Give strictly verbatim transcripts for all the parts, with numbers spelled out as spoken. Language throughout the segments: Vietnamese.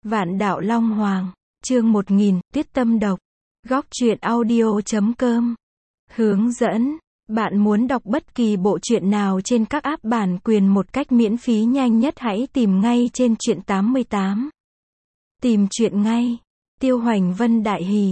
Vạn đạo Long Hoàng, chương một nghìn, Tuyết Tâm Độc. Góc truyện audio.com. Hướng dẫn. Bạn muốn đọc bất kỳ bộ truyện nào trên các app bản quyền một cách miễn phí nhanh nhất hãy tìm ngay trên truyện tám mươi tám. Tìm truyện ngay. Tiêu Hoành Vân đại hỉ.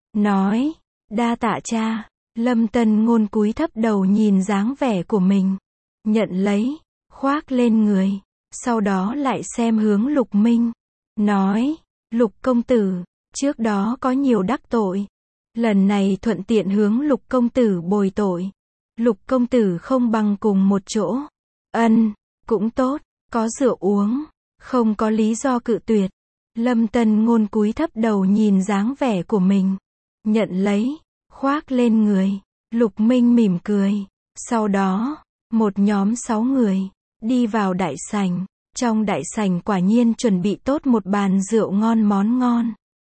Nói. Đa tạ cha. Lâm Tân Ngôn cúi thấp đầu nhìn dáng vẻ của mình. Nhận lấy. Khoác lên người. Sau đó lại xem hướng Lục Minh. Nói. Lục công tử. Trước đó có nhiều đắc tội. Lần này thuận tiện hướng Lục công tử bồi tội. Lục công tử không bằng cùng một chỗ. Ân. Cũng tốt. Có rượu uống. Không có lý do cự tuyệt. Lâm Tân Ngôn cúi thấp đầu nhìn dáng vẻ của mình. Nhận lấy. Khoác lên người. Lục Minh mỉm cười. Sau đó, một nhóm sáu người đi vào đại sảnh. Trong đại sảnh quả nhiên chuẩn bị tốt một bàn rượu ngon món ngon.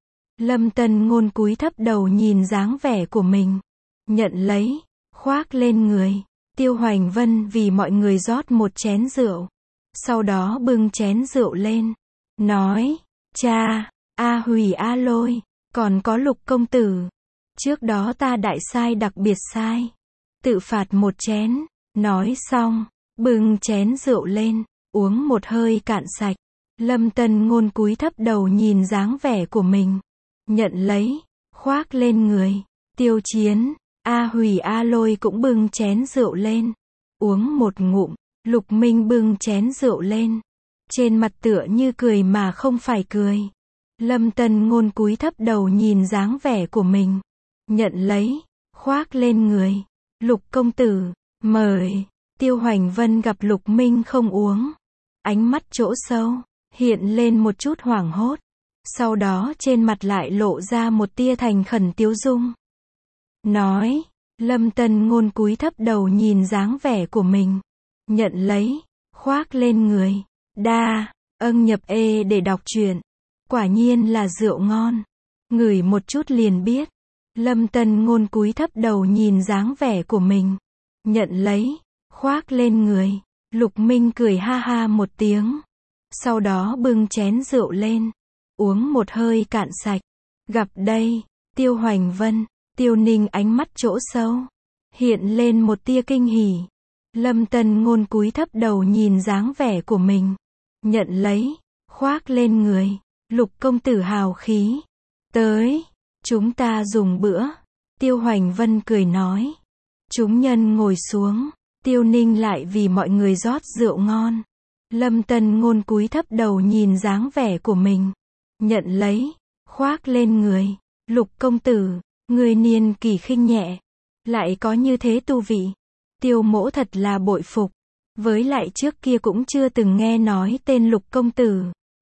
Lâm Tân Ngôn cúi thấp đầu nhìn dáng vẻ của mình. Nhận lấy. Khoác lên người. Tiêu Hoành Vân vì mọi người rót một chén rượu. Sau đó bưng chén rượu lên. Nói. Cha. A Hủy A Lôi. Còn có Lục công tử. Trước đó ta đại sai đặc biệt sai. Tự phạt một chén. Nói xong. Bưng chén rượu lên. Uống một hơi cạn sạch. Lâm Tân Ngôn cúi thấp đầu nhìn dáng vẻ của mình. Nhận lấy. Khoác lên người. Tiêu Chiến. A Hủy A Lôi cũng bưng chén rượu lên. Uống một ngụm. Lục Minh bưng chén rượu lên. Trên mặt tựa như cười mà không phải cười. Lâm Tân Ngôn cúi thấp đầu nhìn dáng vẻ của mình. Nhận lấy. Khoác lên người. Lục công tử. Mời. Tiêu Hoành Vân gặp Lục Minh không uống. Ánh mắt chỗ sâu. Hiện lên một chút hoảng hốt. Sau đó trên mặt lại lộ ra một tia thành khẩn tiếu dung. Nói. Lâm Tân Ngôn cúi thấp đầu nhìn dáng vẻ của mình. Nhận lấy. Khoác lên người. Đa. Âng nhập ê để đọc truyện. Quả nhiên là rượu ngon. Ngửi một chút liền biết. Lâm Tân Ngôn cúi thấp đầu nhìn dáng vẻ của mình. Nhận lấy. Khoác lên người. Lục Minh cười ha ha một tiếng. Sau đó bưng chén rượu lên. Uống một hơi cạn sạch. Gặp đây. Tiêu Hoành Vân. Tiêu Ninh ánh mắt chỗ sâu. Hiện lên một tia kinh hỉ. Lâm Tân Ngôn cúi thấp đầu nhìn dáng vẻ của mình. Nhận lấy. Khoác lên người. Lục công tử hào khí. Tới. Chúng ta dùng bữa. Tiêu Hoành Vân cười nói. Chúng nhân ngồi xuống. Tiêu Ninh lại vì mọi người rót rượu ngon. Lâm Tân Ngôn cúi thấp đầu nhìn dáng vẻ của mình. Nhận lấy. Khoác lên người. Lục công tử. Người niên kỷ khinh nhẹ. Lại có như thế tu vị. Tiêu mỗ thật là bội phục. Với lại trước kia cũng chưa từng nghe nói tên Lục công tử.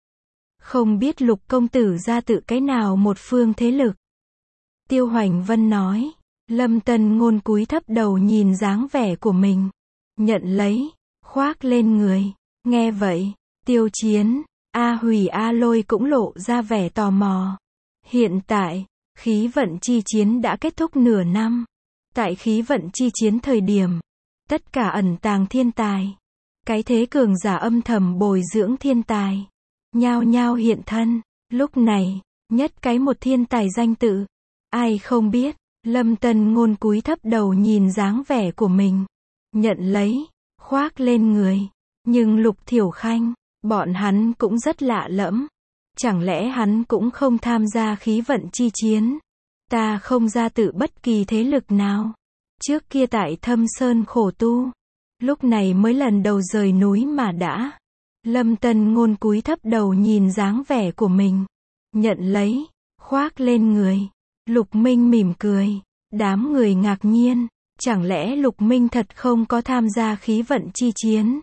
Không biết Lục công tử ra tự cái nào một phương thế lực. Tiêu Hoành Vân nói. Lâm Tân Ngôn cúi thấp đầu nhìn dáng vẻ của mình. Nhận lấy. Khoác lên người. Nghe vậy. Tiêu Chiến. A Hủy A Lôi cũng lộ ra vẻ tò mò. Hiện tại. Khí vận chi chiến đã kết thúc nửa năm. Tại khí vận chi chiến thời điểm. Tất cả ẩn tàng thiên tài. Cái thế cường giả âm thầm bồi dưỡng thiên tài. Nhao nhao hiện thân. Lúc này. Nhất cái một thiên tài danh tự. Ai không biết. Lâm Tân Ngôn cúi thấp đầu nhìn dáng vẻ của mình. Nhận lấy. Khoác lên người. Nhưng Lục Thiểu Khanh. Bọn hắn cũng rất lạ lẫm. Chẳng lẽ hắn cũng không tham gia khí vận chi chiến? Ta không ra tự bất kỳ thế lực nào. Trước kia tại Thâm Sơn khổ tu. Lúc này mới lần đầu rời núi mà đã. Lâm Tân Ngôn cúi thấp đầu nhìn dáng vẻ của mình. Nhận lấy. Khoác lên người. Lục Minh mỉm cười. Đám người ngạc nhiên. Chẳng lẽ Lục Minh thật không có tham gia khí vận chi chiến?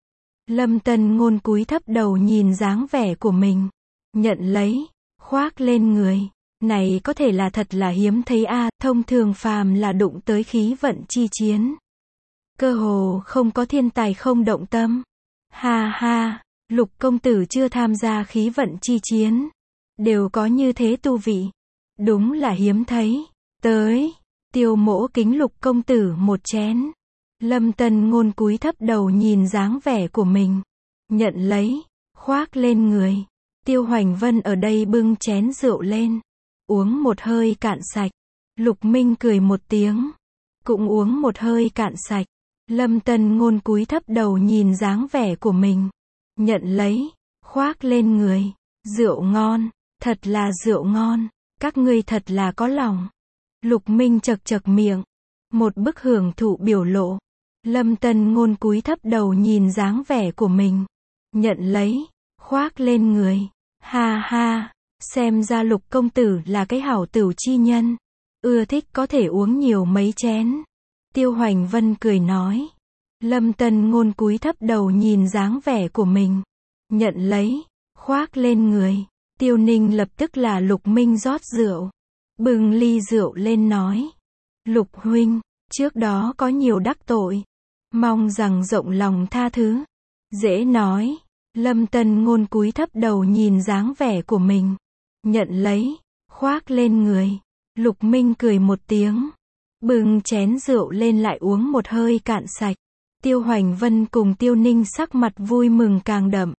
Lâm Tân Ngôn cúi thấp đầu nhìn dáng vẻ của mình. Nhận lấy. Khoác lên người. Này có thể là thật là hiếm thấy a à, thông thường phàm là đụng tới khí vận chi chiến. Cơ hồ không có thiên tài không động tâm. Ha ha. Lục công tử chưa tham gia khí vận chi chiến. Đều có như thế tu vị. Đúng là hiếm thấy. Tới. Tiêu mỗ kính Lục công tử một chén. Lâm Tân Ngôn cúi thấp đầu nhìn dáng vẻ của mình. Nhận lấy. Khoác lên người. Tiêu Hoành Vân ở đây bưng chén rượu lên, uống một hơi cạn sạch. Lục Minh cười một tiếng, cũng uống một hơi cạn sạch. Lâm Tân Ngôn cúi thấp đầu nhìn dáng vẻ của mình, nhận lấy, khoác lên người. Rượu ngon, thật là rượu ngon, các ngươi thật là có lòng. Lục Minh chật chật miệng, một bức hưởng thụ biểu lộ. Lâm Tân Ngôn cúi thấp đầu nhìn dáng vẻ của mình, nhận lấy, khoác lên người. Ha ha, xem ra Lục công tử là cái hảo tửu chi nhân, ưa thích có thể uống nhiều mấy chén. Tiêu Hoành Vân cười nói. Lâm Tân Ngôn cúi thấp đầu nhìn dáng vẻ của mình, nhận lấy, khoác lên người. Tiêu Ninh lập tức là Lục Minh rót rượu, bưng ly rượu lên nói. Lục huynh, trước đó có nhiều đắc tội, mong rằng rộng lòng tha thứ. Dễ nói. Lâm Tân Ngôn cúi thấp đầu nhìn dáng vẻ của mình, nhận lấy, khoác lên người. Lục Minh cười một tiếng, bưng chén rượu lên lại uống một hơi cạn sạch. Tiêu Hoành Vân cùng Tiêu Ninh sắc mặt vui mừng càng đậm.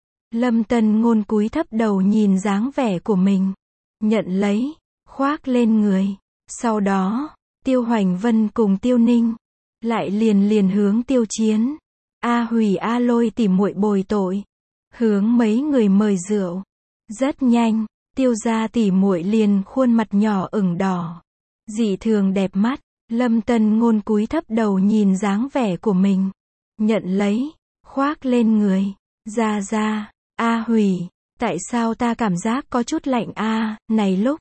Lâm Tân Ngôn cúi thấp đầu nhìn dáng vẻ của mình, nhận lấy, khoác lên người. Sau đó, Tiêu Hoành Vân cùng Tiêu Ninh lại liền liền hướng Tiêu Chiến, A Hủy A Lôi tỉ muội bồi tội, hướng mấy người mời rượu. Rất nhanh, Tiêu gia tỉ muội liền khuôn mặt nhỏ ửng đỏ, dị thường đẹp mắt. Lâm Tân Ngôn cúi thấp đầu nhìn dáng vẻ của mình, nhận lấy, khoác lên người. Ra ra, A Hủy, tại sao ta cảm giác có chút lạnh a? Này lúc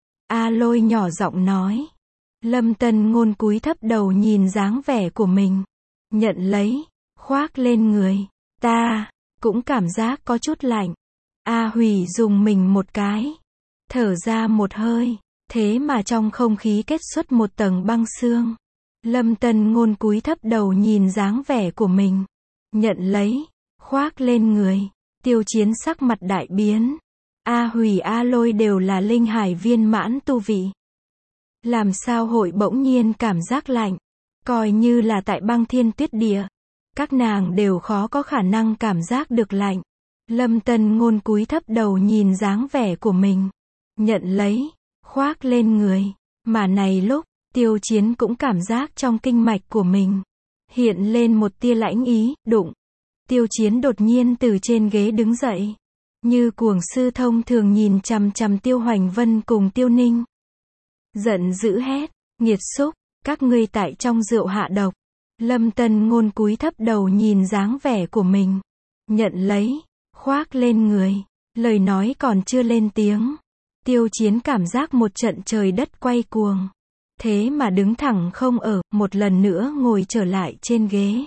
A Lôi nhỏ giọng nói. Lâm Tân Ngôn cúi thấp đầu nhìn dáng vẻ của mình, nhận lấy, khoác lên người. Ta cũng cảm giác có chút lạnh. A Hủy dùng mình một cái, thở ra một hơi, thế mà trong không khí kết xuất một tầng băng xương. Lâm Tân Ngôn cúi thấp đầu nhìn dáng vẻ của mình, nhận lấy, khoác lên người. Tiêu Chiến sắc mặt đại biến. A Hủy A Lôi đều là linh hải viên mãn tu vị, làm sao hội bỗng nhiên cảm giác lạnh? Coi như là tại băng thiên tuyết địa, các nàng đều khó có khả năng cảm giác được lạnh. Lâm Tân Ngôn cúi thấp đầu nhìn dáng vẻ của mình, nhận lấy, khoác lên người. Mà này lúc, Tiêu Chiến cũng cảm giác trong kinh mạch của mình hiện lên một tia lãnh ý. Đụng, Tiêu Chiến đột nhiên từ trên ghế đứng dậy, như cuồng sư thông thường nhìn chằm chằm Tiêu Hoành Vân cùng Tiêu Ninh, giận dữ hét, nghiệt xúc, các ngươi tại trong rượu hạ độc. Lâm Tân Ngôn cúi thấp đầu nhìn dáng vẻ của mình, nhận lấy, khoác lên người. Lời nói còn chưa lên tiếng, Tiêu Chiến cảm giác một trận trời đất quay cuồng, thế mà đứng thẳng không ở, một lần nữa ngồi trở lại trên ghế.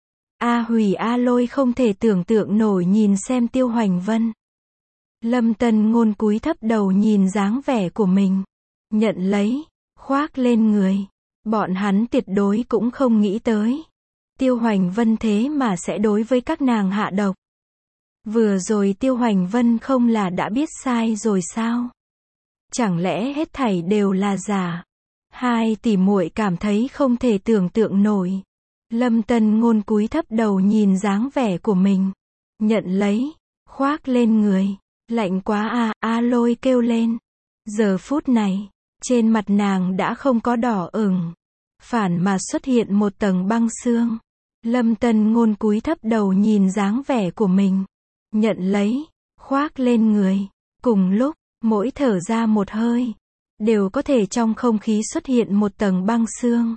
A Hủy A Lôi không thể tưởng tượng nổi nhìn xem Tiêu Hoành Vân. Lâm Tân Ngôn cúi thấp đầu nhìn dáng vẻ của mình, nhận lấy, khoác lên người. Bọn hắn tuyệt đối cũng không nghĩ tới, Tiêu Hoành Vân thế mà sẽ đối với các nàng hạ độc. Vừa rồi Tiêu Hoành Vân không là đã biết sai rồi sao? Chẳng lẽ hết thảy đều là giả? Hai tỷ muội cảm thấy không thể tưởng tượng nổi. Lâm Tân Ngôn cúi thấp đầu nhìn dáng vẻ của mình, nhận lấy, khoác lên người. Lạnh quá à, A Lôi kêu lên. Giờ phút này, trên mặt nàng đã không có đỏ ửng, phản mà xuất hiện một tầng băng xương. Lâm Tân Ngôn cúi thấp đầu nhìn dáng vẻ của mình, nhận lấy, khoác lên người. Cùng lúc, mỗi thở ra một hơi, đều có thể trong không khí xuất hiện một tầng băng xương.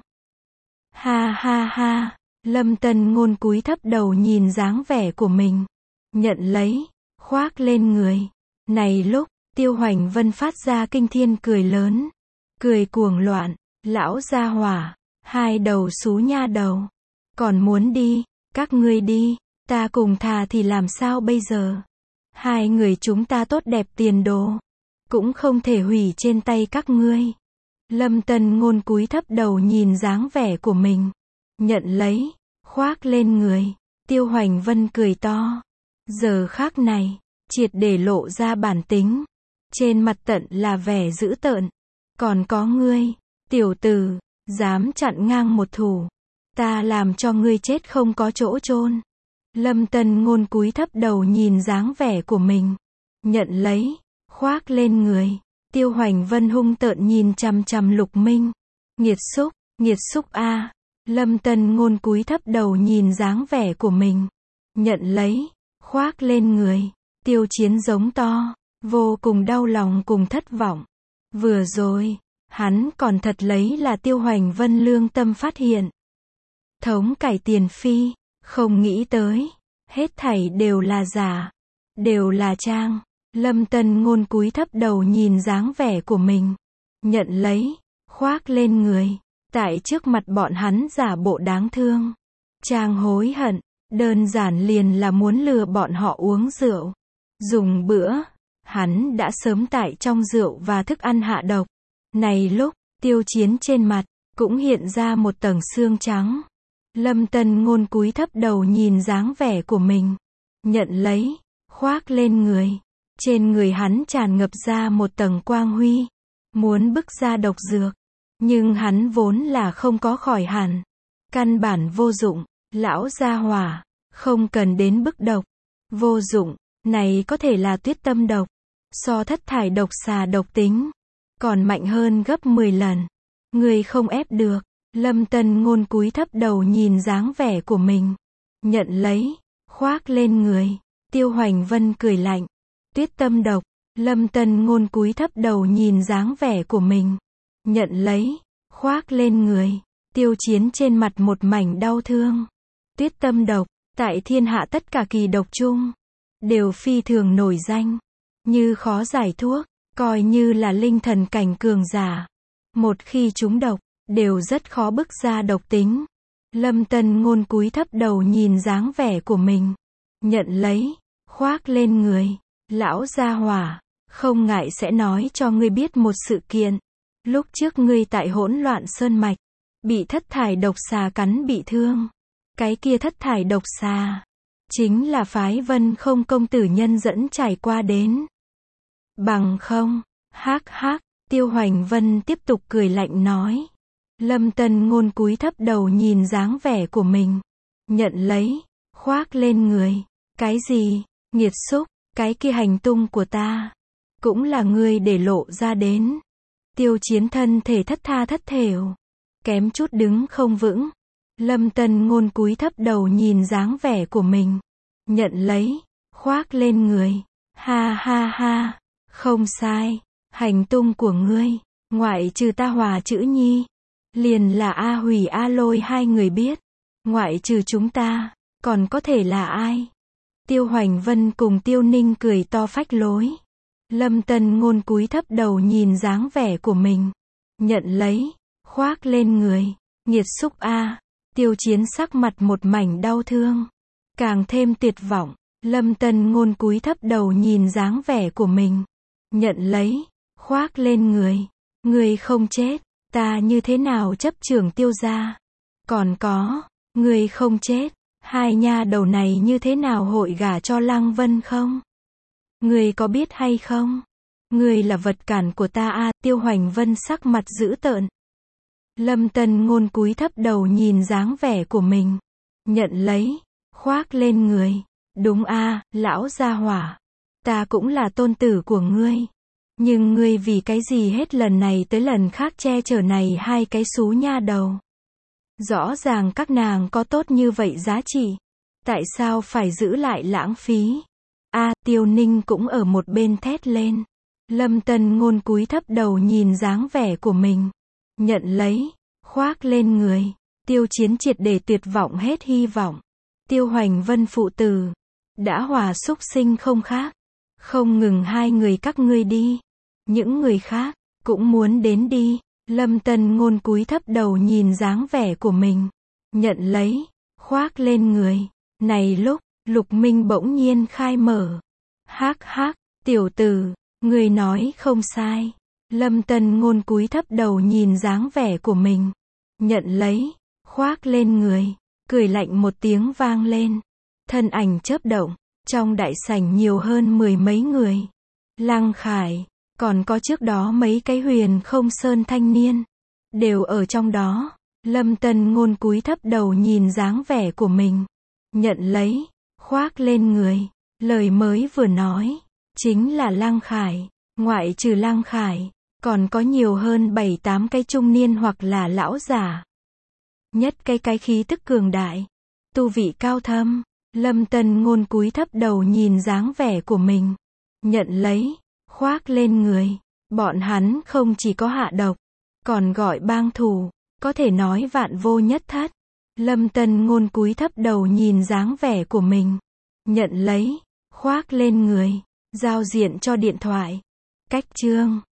Ha ha ha, Lâm Tân Ngôn cúi thấp đầu nhìn dáng vẻ của mình, nhận lấy, khoác lên người. Này lúc, Tiêu Hoành Vân phát ra kinh thiên cười lớn, cười cuồng loạn. Lão gia hỏa, hai đầu xú nha đầu, còn muốn đi, các ngươi đi, ta cùng thà thì làm sao bây giờ? Hai người chúng ta tốt đẹp tiền đồ, cũng không thể hủy trên tay các ngươi. Lâm Tân Ngôn cúi thấp đầu nhìn dáng vẻ của mình, nhận lấy, khoác lên người. Tiêu Hoành Vân cười to, giờ khắc này, triệt để lộ ra bản tính, trên mặt tận là vẻ dữ tợn. Còn có ngươi, tiểu tử, dám chặn ngang một thủ, ta làm cho ngươi chết không có chỗ chôn. Lâm Tân Ngôn cúi thấp đầu nhìn dáng vẻ của mình, nhận lấy, khoác lên người. Tiêu Hoành Vân hung tợn nhìn chằm chằm Lục Minh. Nghiệt xúc, nghiệt xúc a. Lâm Tân Ngôn cúi thấp đầu nhìn dáng vẻ của mình. Nhận lấy, khoác lên người. Tiêu Chiến giống to, vô cùng đau lòng cùng thất vọng. Vừa rồi, hắn còn thật lấy là Tiêu Hoành Vân lương tâm phát hiện. Thống cải tiền phi, không nghĩ tới, hết thảy đều là giả, đều là trang. Lâm Tân Ngôn cúi thấp đầu nhìn dáng vẻ của mình. Nhận lấy, khoác lên người. Tại trước mặt bọn hắn giả bộ đáng thương. Trang hối hận, đơn giản liền là muốn lừa bọn họ uống rượu. Dùng bữa, hắn đã sớm tại trong rượu và thức ăn hạ độc. Này lúc, Tiêu Chiến trên mặt, cũng hiện ra một tầng xương trắng. Lâm Tân Ngôn cúi thấp đầu nhìn dáng vẻ của mình. Nhận lấy, khoác lên người. Trên người hắn tràn ngập ra một tầng quang huy. Muốn bức ra độc dược. Nhưng hắn vốn là không có khỏi hẳn. Căn bản vô dụng. Lão gia hỏa, không cần đến bức độc. Vô dụng, này có thể là tuyết tâm độc. So thất thải độc xà độc tính. Còn mạnh hơn gấp mười lần. Người không ép được. Lâm Tân Ngôn cúi thấp đầu nhìn dáng vẻ của mình. Nhận lấy, khoác lên người. Tiêu Hoành Vân cười lạnh. Tuyết tâm độc. Lâm Tân Ngôn cúi thấp đầu nhìn dáng vẻ của mình. Nhận lấy, khoác lên người. Tiêu Chiến trên mặt một mảnh đau thương. Tuyết tâm độc, tại thiên hạ tất cả kỳ độc chung, đều phi thường nổi danh. Như khó giải thuốc, coi như là linh thần cảnh cường giả. Một khi trúng độc, đều rất khó bức ra độc tính. Lâm Tân Ngôn cúi thấp đầu nhìn dáng vẻ của mình. Nhận lấy, khoác lên người. Lão gia hỏa, không ngại sẽ nói cho ngươi biết một sự kiện. Lúc trước ngươi tại hỗn loạn sơn mạch, bị thất thải độc xà cắn bị thương. Cái kia thất thải độc xà, chính là phái Vân Không công tử nhân dẫn trải qua đến. Bằng không, hắc hắc, Tiêu Hoành Vân tiếp tục cười lạnh nói. Lâm Tân Ngôn cúi thấp đầu nhìn dáng vẻ của mình. Nhận lấy, khoác lên người. Cái gì, nghiệt xúc, cái kia hành tung của ta, cũng là ngươi để lộ ra đến. Tiêu Chiến thân thể thất tha thất thểu, kém chút đứng không vững. Lâm Tân Ngôn cúi thấp đầu nhìn dáng vẻ của mình. Nhận lấy, khoác lên người. Ha ha ha, không sai, hành tung của ngươi, ngoại trừ ta Hòa Chữ Nhi, liền là A Hủy A Lôi hai người biết. Ngoại trừ chúng ta, còn có thể là ai? Tiêu Hoành Vân cùng Tiêu Ninh cười to phách lối. Lâm Tân Ngôn cúi thấp đầu nhìn dáng vẻ của mình. Nhận lấy, khoác lên người. Nghiệt xúc a. Tiêu Chiến sắc mặt một mảnh đau thương, càng thêm tuyệt vọng. Lâm Tân Ngôn cúi thấp đầu nhìn dáng vẻ của mình. Nhận lấy, khoác lên người. Người không chết, ta như thế nào chấp trưởng Tiêu gia? Còn có, người không chết, hai nha đầu này như thế nào hội gả cho Lăng Vân không? Người có biết hay không? Người là vật cản của ta a. Tiêu Hoành Vân sắc mặt dữ tợn. Lâm Tân Ngôn cúi thấp đầu nhìn dáng vẻ của mình. Nhận lấy, khoác lên người. Đúng a, lão gia hỏa. Ta cũng là tôn tử của ngươi. Nhưng ngươi vì cái gì hết lần này tới lần khác che chở này hai cái xú nha đầu? Rõ ràng các nàng có tốt như vậy giá trị. Tại sao phải giữ lại lãng phí? A, Tiêu Ninh cũng ở một bên thét lên. Lâm Tân Ngôn cúi thấp đầu nhìn dáng vẻ của mình. Nhận lấy, khoác lên người. Tiêu Chiến triệt để tuyệt vọng hết hy vọng. Tiêu Hoành Vân phụ tử, đã hòa xúc sinh không khác. Không ngừng hai người các ngươi đi. Những người khác, cũng muốn đến đi. Lâm Tân Ngôn cúi thấp đầu nhìn dáng vẻ của mình. Nhận lấy, khoác lên người. Này lúc, Lục Minh bỗng nhiên khai mở. Hắc hắc, tiểu tử, người nói không sai. Lâm Tân Ngôn cúi thấp đầu nhìn dáng vẻ của mình. Nhận lấy, khoác lên người. Cười lạnh một tiếng vang lên. Thân ảnh chớp động. Trong đại sảnh nhiều hơn mười mấy người. Lăng Khải, còn có trước đó mấy cái Huyền Không Sơn thanh niên, đều ở trong đó. Lâm Tân Ngôn cúi thấp đầu nhìn dáng vẻ của mình. Nhận lấy, khoác lên người. Lời mới vừa nói, chính là Lăng Khải. Ngoại trừ Lăng Khải, còn có nhiều hơn bảy tám cái trung niên hoặc là lão giả. Nhất cái cái khí tức cường đại, tu vị cao thâm. Lâm Tân Ngôn cúi thấp đầu nhìn dáng vẻ của mình, nhận lấy, khoác lên người. Bọn hắn không chỉ có hạ độc, còn gọi bang thủ, có thể nói vạn vô nhất thất. Lâm Tân Ngôn cúi thấp đầu nhìn dáng vẻ của mình, nhận lấy, khoác lên người, giao diện cho điện thoại. Cách chương